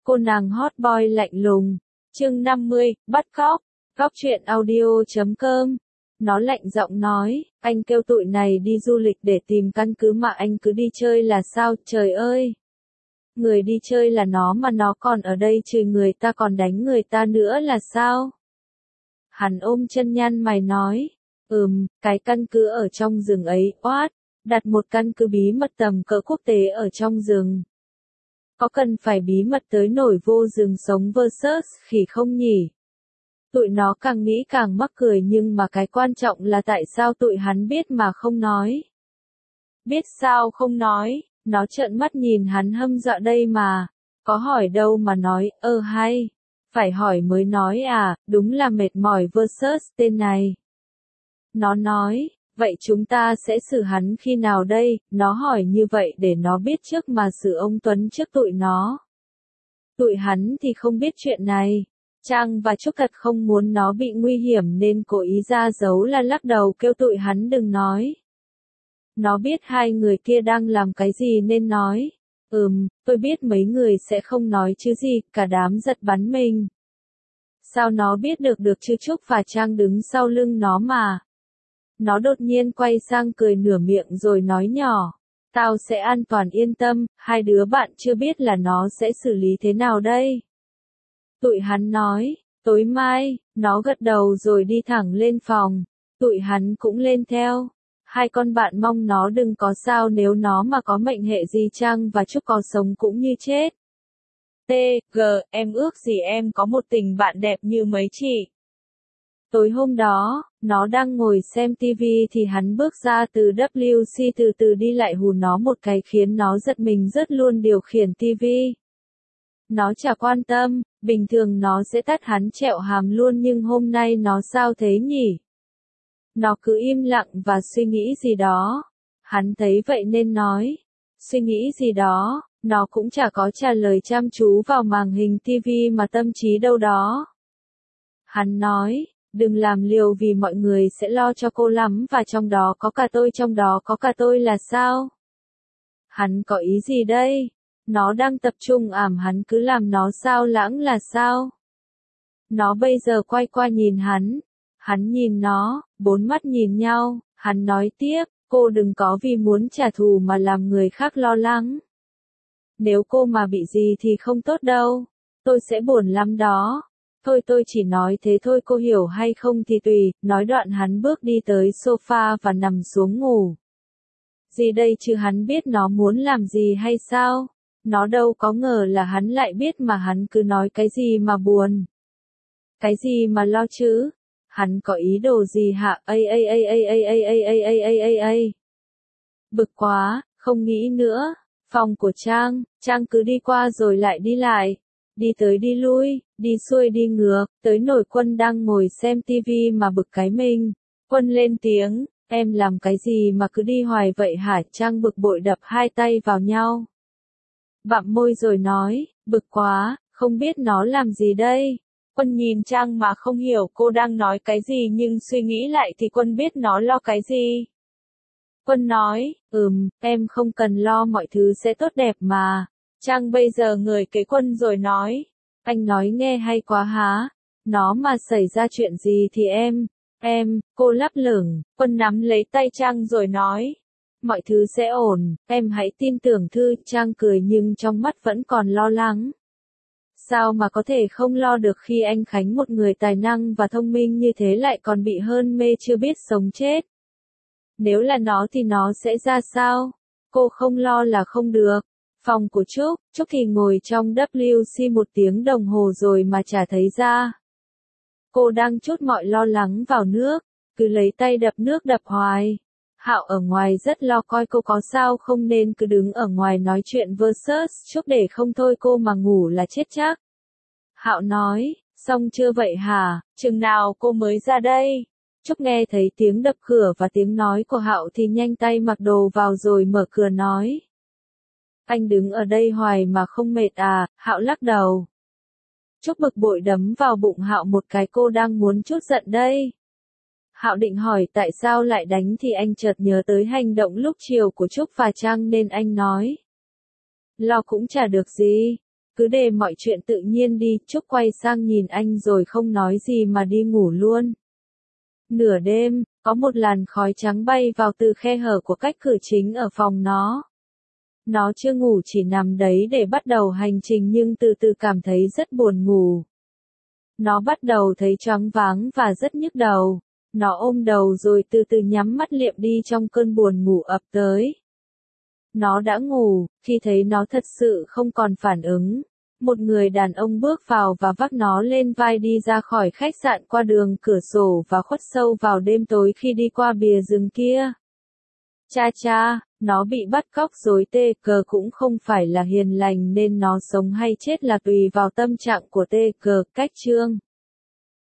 Cô nàng hot boy lạnh lùng. Chương 50, bắt cóc. Góc truyện audio.com. Nó lạnh giọng nói, anh kêu tụi này đi du lịch để tìm căn cứ mà anh cứ đi chơi là sao, trời ơi. Người đi chơi là nó mà nó còn ở đây chửi người ta còn đánh người ta nữa là sao? Hắn ôm chân nhăn mày nói, cái căn cứ ở trong rừng ấy, oát, đặt một căn cứ bí mật tầm cỡ quốc tế ở trong rừng. Có cần phải bí mật tới nổi vô rừng sống versus khỉ không nhỉ? Tụi nó càng nghĩ càng mắc cười nhưng mà cái quan trọng là tại sao tụi hắn biết mà không nói. Biết sao không nói, nó trợn mắt nhìn hắn hâm dọa đây mà. Có hỏi đâu mà nói, hay. Phải hỏi mới nói à, đúng là mệt mỏi versus tên này. Nó nói, vậy chúng ta sẽ xử hắn khi nào đây? Nó hỏi như vậy để nó biết trước mà xử ông Tuấn trước tụi nó. Tụi hắn thì không biết chuyện này. Trang và Trúc thật không muốn nó bị nguy hiểm nên cố ý ra dấu là lắc đầu kêu tụi hắn đừng nói. Nó biết hai người kia đang làm cái gì nên nói. Tôi biết mấy người sẽ không nói chứ gì, cả đám giật bắn mình. Sao nó biết được chứ Trúc và Trang đứng sau lưng nó mà. Nó đột nhiên quay sang cười nửa miệng rồi nói nhỏ. Tao sẽ an toàn yên tâm, hai đứa bạn chưa biết là nó sẽ xử lý thế nào đây. Tụi hắn nói, tối mai, nó gật đầu rồi đi thẳng lên phòng. Tụi hắn cũng lên theo. Hai con bạn mong nó đừng có sao nếu nó mà có mệnh hệ gì Trang và Trúc có sống cũng như chết. Em ước gì em có một tình bạn đẹp như mấy chị. Tối hôm đó, nó đang ngồi xem TV thì hắn bước ra từ WC từ từ đi lại hù nó một cái khiến nó giật mình rớt luôn điều khiển TV. Nó chả quan tâm, bình thường nó sẽ tát hắn trẹo hàm luôn nhưng hôm nay nó sao thế nhỉ? Nó cứ im lặng và suy nghĩ gì đó. Hắn thấy vậy nên nói. Suy nghĩ gì đó, nó cũng chả có trả lời chăm chú vào màn hình TV mà tâm trí đâu đó. Hắn nói, đừng làm liều vì mọi người sẽ lo cho cô lắm và trong đó có cả tôi là sao? Hắn có ý gì đây? Nó đang tập trung hắn cứ làm nó sao lãng là sao? Nó bây giờ quay qua nhìn hắn. Hắn nhìn nó, bốn mắt nhìn nhau, hắn nói tiếp, cô đừng có vì muốn trả thù mà làm người khác lo lắng. Nếu cô mà bị gì thì không tốt đâu, tôi sẽ buồn lắm đó. Thôi tôi chỉ nói thế thôi cô hiểu hay không thì tùy, nói đoạn hắn bước đi tới sofa và nằm xuống ngủ. Gì đây chứ hắn biết nó muốn làm gì hay sao? Nó đâu có ngờ là hắn lại biết mà hắn cứ nói cái gì mà buồn. Cái gì mà lo chứ? Hắn có ý đồ gì hả? Bực quá, không nghĩ nữa. Phòng của Trang cứ đi qua rồi lại đi lại. Đi tới đi lui, đi xuôi đi ngược, tới nổi Quân đang ngồi xem tivi mà bực cái mình. Quân lên tiếng, em làm cái gì mà cứ đi hoài vậy hả? Trang bực bội đập hai tay vào nhau. Bặm môi rồi nói, bực quá, không biết nó làm gì đây. Quân nhìn Trang mà không hiểu cô đang nói cái gì nhưng suy nghĩ lại thì Quân biết nó lo cái gì. Quân nói, em không cần lo mọi thứ sẽ tốt đẹp mà. Trang bây giờ ngời kế Quân rồi nói, anh nói nghe hay quá há. Nó mà xảy ra chuyện gì thì cô lắp lửng. Quân nắm lấy tay Trang rồi nói, mọi thứ sẽ ổn, em hãy tin tưởng Thư. Trang cười nhưng trong mắt vẫn còn lo lắng. Sao mà có thể không lo được khi anh Khánh một người tài năng và thông minh như thế lại còn bị hơn mê chưa biết sống chết. Nếu là nó thì nó sẽ ra sao? Cô không lo là không được. Phòng của Trúc thì ngồi trong WC một tiếng đồng hồ rồi mà chả thấy ra. Cô đang trút mọi lo lắng vào nước, cứ lấy tay đập nước đập hoài. Hạo ở ngoài rất lo coi cô có sao không nên cứ đứng ở ngoài nói chuyện versus Trúc để không thôi cô mà ngủ là chết chắc. Hạo nói, xong chưa vậy hả, chừng nào cô mới ra đây? Trúc nghe thấy tiếng đập cửa và tiếng nói của Hạo thì nhanh tay mặc đồ vào rồi mở cửa nói. Anh đứng ở đây hoài mà không mệt à? Hạo lắc đầu. Trúc bực bội đấm vào bụng Hạo một cái, cô đang muốn trút giận đây. Hạo định hỏi tại sao lại đánh thì anh chợt nhớ tới hành động lúc chiều của Trúc và Trang nên anh nói. Lo cũng chả được gì. Cứ để mọi chuyện tự nhiên đi, Trúc quay sang nhìn anh rồi không nói gì mà đi ngủ luôn. Nửa đêm, có một làn khói trắng bay vào từ khe hở của cách cửa chính ở phòng nó. Nó chưa ngủ chỉ nằm đấy để bắt đầu hành trình nhưng từ từ cảm thấy rất buồn ngủ. Nó bắt đầu thấy choáng váng và rất nhức đầu. Nó ôm đầu rồi từ từ nhắm mắt liệm đi trong cơn buồn ngủ ập tới. Nó đã ngủ, khi thấy nó thật sự không còn phản ứng. Một người đàn ông bước vào và vác nó lên vai đi ra khỏi khách sạn qua đường cửa sổ và khuất sâu vào đêm tối khi đi qua bìa rừng kia. Cha cha, nó bị bắt cóc rồi tê cờ cũng không phải là hiền lành nên nó sống hay chết là tùy vào tâm trạng của tê cờ. Cách chương